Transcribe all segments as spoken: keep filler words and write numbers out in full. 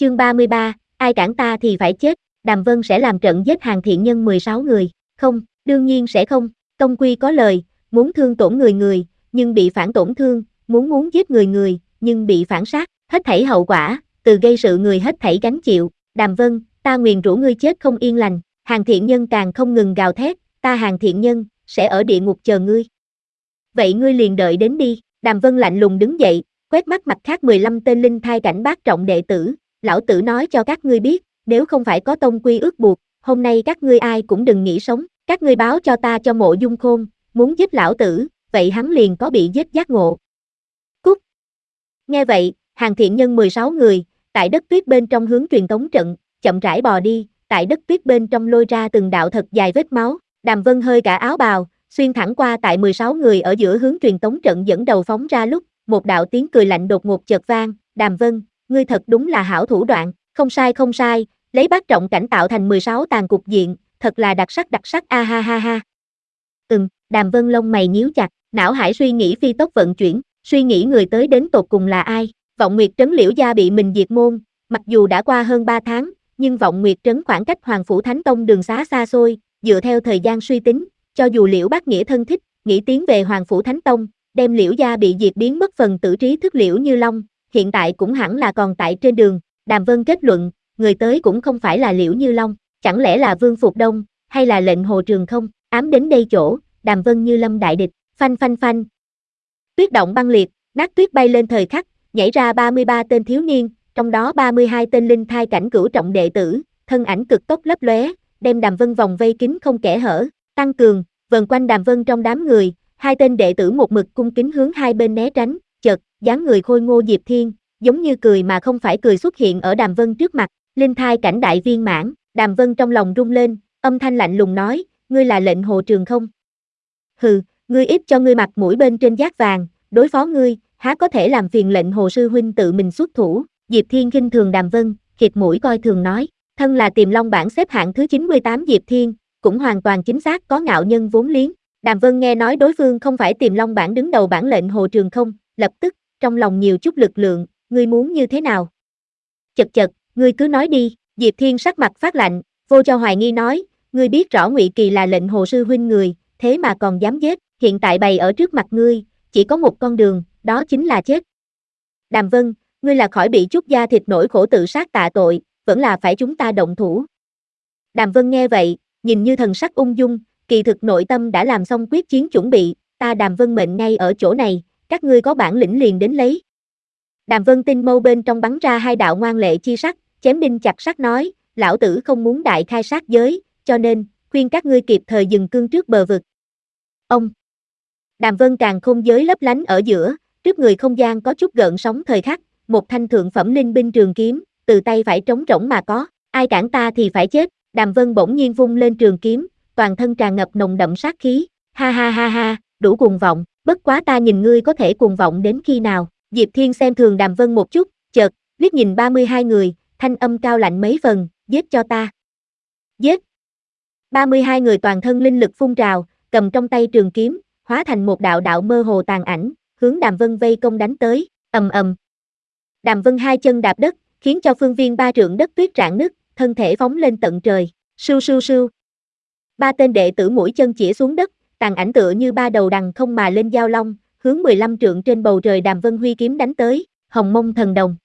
Chương ba mươi ba, ai cản ta thì phải chết, Đàm Vân sẽ làm trận giết Hàn Thiện Nhân mười sáu người, không, đương nhiên sẽ không, tông quy có lời, muốn thương tổn người người, nhưng bị phản tổn thương, muốn muốn giết người người, nhưng bị phản sát, hết thảy hậu quả, từ gây sự người hết thảy gánh chịu, Đàm Vân, ta nguyền rủa ngươi chết không yên lành, Hàn Thiện Nhân càng không ngừng gào thét, ta Hàn Thiện Nhân, sẽ ở địa ngục chờ ngươi. Vậy ngươi liền đợi đến đi, Đàm Vân lạnh lùng đứng dậy, quét mắt mặt khác mười lăm tên linh thai cảnh bát trọng đệ tử, lão tử nói cho các ngươi biết, nếu không phải có tông quy ước buộc, hôm nay các ngươi ai cũng đừng nghĩ sống, các ngươi báo cho ta cho Mộ Dung Khôn, muốn giết lão tử, vậy hắn liền có bị giết giác ngộ. Cút! Nghe vậy, Hàn Thiện Nhân mười sáu người, tại đất tuyết bên trong hướng truyền tống trận, chậm rãi bò đi, tại đất tuyết bên trong lôi ra từng đạo thật dài vết máu, Đàm Vân hơi cả áo bào, xuyên thẳng qua tại mười sáu người ở giữa hướng truyền tống trận dẫn đầu phóng ra lúc, một đạo tiếng cười lạnh đột ngột chợt vang, Đàm Vân, ngươi thật đúng là hảo thủ đoạn, không sai không sai, lấy bát trọng cảnh tạo thành mười sáu tàn cục diện, thật là đặc sắc đặc sắc a ha ha ha. Ừm, Đàm Vân lông mày nhíu chặt, não hải suy nghĩ phi tốc vận chuyển, suy nghĩ người tới đến tột cùng là ai, Vọng Nguyệt Trấn Liễu gia bị mình diệt môn, mặc dù đã qua hơn ba tháng, nhưng Vọng Nguyệt Trấn khoảng cách Hoàng Phủ Thánh Tông đường xá xa xôi, dựa theo thời gian suy tính, cho dù Liễu Bác Nghĩa thân thích, nghĩ tiến về Hoàng Phủ Thánh Tông, đem Liễu gia bị diệt biến mất phần tử trí thức Liễu Như Long, hiện tại cũng hẳn là còn tại trên đường, Đàm Vân kết luận, người tới cũng không phải là Liễu Như Long, chẳng lẽ là Vương Phục Đông, hay là lệnh Hồ Trường không, ám đến đây chỗ, Đàm Vân như lâm đại địch, phanh phanh phanh. Tuyết động băng liệt, nát tuyết bay lên thời khắc, nhảy ra ba mươi ba tên thiếu niên, trong đó ba mươi hai tên linh thai cảnh cửu trọng đệ tử, thân ảnh cực tốc lấp lóe, đem Đàm Vân vòng vây kín không kẽ hở, tăng cường, vần quanh Đàm Vân trong đám người, hai tên đệ tử một mực cung kính hướng hai bên né tránh, chợt, dáng người khôi ngô Diệp Thiên, giống như cười mà không phải cười xuất hiện ở Đàm Vân trước mặt, linh thai cảnh đại viên mãn, Đàm Vân trong lòng rung lên, âm thanh lạnh lùng nói, ngươi là lệnh Hồ Trường không? Hừ, ngươi ít cho ngươi mặt mũi bên trên giác vàng, đối phó ngươi, há có thể làm phiền lệnh Hồ sư huynh tự mình xuất thủ, Diệp Thiên khinh thường Đàm Vân, khịt mũi coi thường nói, thân là Tiềm Long bảng xếp hạng thứ chín mươi tám Diệp Thiên, cũng hoàn toàn chính xác có ngạo nhân vốn liếng. Đàm Vân nghe nói đối phương không phải Tiềm Long bảng đứng đầu bảng lệnh Hồ Trường không, lập tức, trong lòng nhiều chút lực lượng, ngươi muốn như thế nào? Chật chật, ngươi cứ nói đi, Diệp Thiên sắc mặt phát lạnh, vô cho hoài nghi nói, ngươi biết rõ Ngụy Kỳ là lệnh Hồ sư huynh người, thế mà còn dám giết, hiện tại bày ở trước mặt ngươi, chỉ có một con đường, đó chính là chết. Đàm Vân, ngươi là khỏi bị chút da thịt nỗi khổ tự sát tạ tội, vẫn là phải chúng ta động thủ. Đàm Vân nghe vậy, nhìn như thần sắc ung dung, kỳ thực nội tâm đã làm xong quyết chiến chuẩn bị, ta Đàm Vân mệnh ngay ở chỗ này, các ngươi có bản lĩnh liền đến lấy. Đàm Vân tinh mâu bên trong bắn ra hai đạo ngoan lệ chi sắc, chém đinh chặt sắt nói, lão tử không muốn đại khai sát giới, cho nên, khuyên các ngươi kịp thời dừng cương trước bờ vực. Ông! Đàm Vân càng không giới lấp lánh ở giữa, trước người không gian có chút gợn sóng thời khắc, một thanh thượng phẩm linh binh trường kiếm, từ tay phải trống rỗng mà có, ai cản ta thì phải chết, Đàm Vân bỗng nhiên vung lên trường kiếm, toàn thân tràn ngập nồng đậm sát khí, ha ha ha ha, đủ cuồng vọng, bất quá ta nhìn ngươi có thể cuồng vọng đến khi nào, Diệp Thiên xem thường Đàm Vân một chút, chợt, liếc nhìn ba mươi hai người, thanh âm cao lạnh mấy phần, giết cho ta. Giết! ba mươi hai người toàn thân linh lực phun trào, cầm trong tay trường kiếm, hóa thành một đạo đạo mơ hồ tàn ảnh, hướng Đàm Vân vây công đánh tới, ầm ầm. Đàm Vân hai chân đạp đất, khiến cho phương viên ba trượng đất tuyết rạn nứt, thân thể phóng lên tận trời, sưu sưu sưu. Ba tên đệ tử mũi chân chĩa xuống đất, tàn ảnh tựa như ba đầu đằng không mà lên giao long, hướng mười lăm trượng trên bầu trời Đàm Vân huy kiếm đánh tới, Hồng Mông Thần Đồng.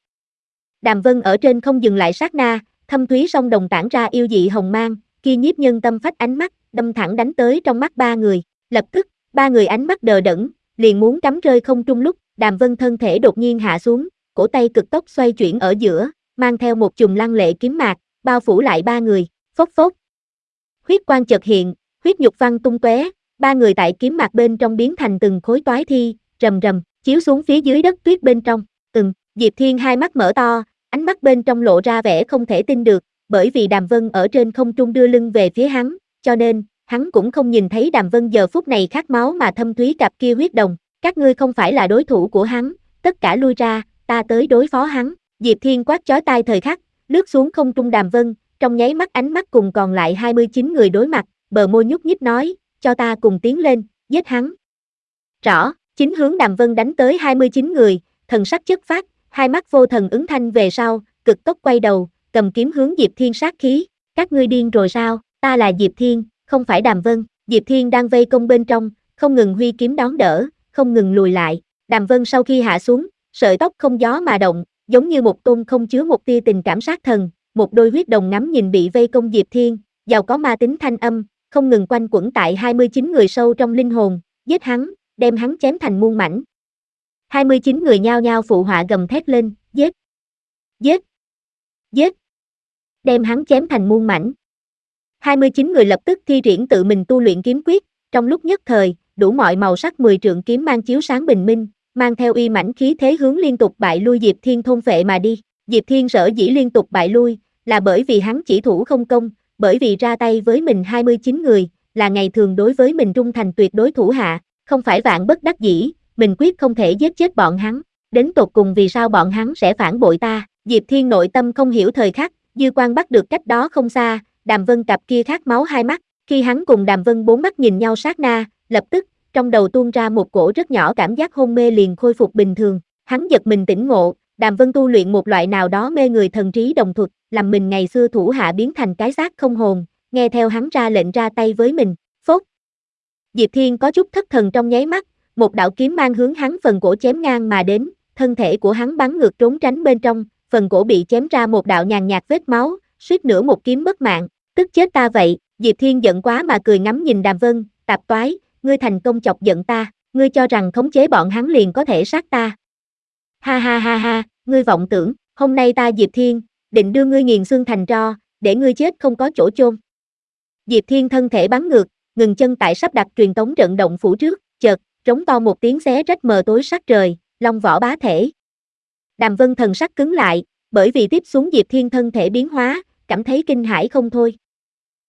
Đàm Vân ở trên không dừng lại sát na, thâm thúy song đồng tản ra yêu dị hồng mang, kia nhiếp nhân tâm phách ánh mắt, đâm thẳng đánh tới trong mắt ba người, lập tức, ba người ánh mắt đờ đẫn, liền muốn cắm rơi không trung lúc, Đàm Vân thân thể đột nhiên hạ xuống, cổ tay cực tốc xoay chuyển ở giữa, mang theo một chùm lăng lệ kiếm mạc, bao phủ lại ba người, phốc phốc. Huyết quang chợt hiện, huyết nhục văng tung tóe, ba người tại kiếm mạc bên trong biến thành từng khối toái thi, rầm rầm, chiếu xuống phía dưới đất tuyết bên trong. Ừm, Diệp Thiên hai mắt mở to, ánh mắt bên trong lộ ra vẻ không thể tin được, bởi vì Đàm Vân ở trên không trung đưa lưng về phía hắn, cho nên, hắn cũng không nhìn thấy Đàm Vân giờ phút này khát máu mà thâm thúy cặp kia huyết đồng, các ngươi không phải là đối thủ của hắn, tất cả lui ra, ta tới đối phó hắn. Diệp Thiên quát chói tai thời khắc, lướt xuống không trung Đàm Vân, trong nháy mắt ánh mắt cùng còn lại hai mươi chín người đối mặt, bờ môi nhúc nhích nói, cho ta cùng tiến lên, giết hắn. Rõ, chính hướng Đàm Vân đánh tới hai mươi chín người, thần sắc chất phát, hai mắt vô thần ứng thanh về sau, cực tốc quay đầu, cầm kiếm hướng Diệp Thiên sát khí, các ngươi điên rồi sao, ta là Diệp Thiên, không phải Đàm Vân, Diệp Thiên đang vây công bên trong, không ngừng huy kiếm đón đỡ, không ngừng lùi lại, Đàm Vân sau khi hạ xuống, sợi tóc không gió mà động, giống như một tôn không chứa một tia tình cảm sát thần, một đôi huyết đồng ngắm nhìn bị vây công Diệp Thiên, giàu có ma tính thanh âm, không ngừng quanh quẩn tại hai mươi chín người sâu trong linh hồn, giết hắn, đem hắn chém thành muôn mảnh. hai mươi chín người nhao nhao phụ họa gầm thét lên, giết, giết, giết, đem hắn chém thành muôn mảnh. hai mươi chín người lập tức thi triển tự mình tu luyện kiếm quyết, trong lúc nhất thời, đủ mọi màu sắc mười trượng kiếm mang chiếu sáng bình minh, mang theo uy mãnh khí thế hướng liên tục bại lui Diệp Thiên thôn phệ mà đi. Diệp Thiên sở dĩ liên tục bại lui, là bởi vì hắn chỉ thủ không công, bởi vì ra tay với mình hai mươi chín người, là ngày thường đối với mình trung thành tuyệt đối thủ hạ, không phải vạn bất đắc dĩ, mình quyết không thể giết chết bọn hắn. Đến tột cùng vì sao bọn hắn sẽ phản bội ta? Diệp Thiên nội tâm không hiểu thời khắc, dư quan bắt được cách đó không xa, Đàm Vân cặp kia khát máu hai mắt, khi hắn cùng Đàm Vân bốn mắt nhìn nhau sát na, lập tức, trong đầu tuôn ra một cổ rất nhỏ cảm giác hôn mê liền khôi phục bình thường, hắn giật mình tỉnh ngộ, Đàm Vân tu luyện một loại nào đó mê người thần trí đồng thuật, làm mình ngày xưa thủ hạ biến thành cái xác không hồn, nghe theo hắn ra lệnh ra tay với mình, phốt. Diệp Thiên có chút thất thần trong nháy mắt, một đạo kiếm mang hướng hắn phần cổ chém ngang mà đến, thân thể của hắn bắn ngược trốn tránh bên trong, phần cổ bị chém ra một đạo nhàn nhạt vết máu, suýt nữa một kiếm mất mạng, tức chết ta vậy, Diệp Thiên giận quá mà cười ngắm nhìn Đàm Vân, tạp toái, ngươi thành công chọc giận ta, ngươi cho rằng khống chế bọn hắn liền có thể sát ta. Ha ha ha ha, ngươi vọng tưởng, hôm nay ta Diệp Thiên, định đưa ngươi nghiền xương thành tro, để ngươi chết không có chỗ chôn. Diệp Thiên thân thể bắn ngược, ngừng chân tại sắp đặt truyền tống trận động phủ trước, chợt, trống to một tiếng xé rách mờ tối sắc trời, long võ bá thể. Đàm Vân thần sắc cứng lại, bởi vì tiếp xuống Diệp Thiên thân thể biến hóa, cảm thấy kinh hãi không thôi.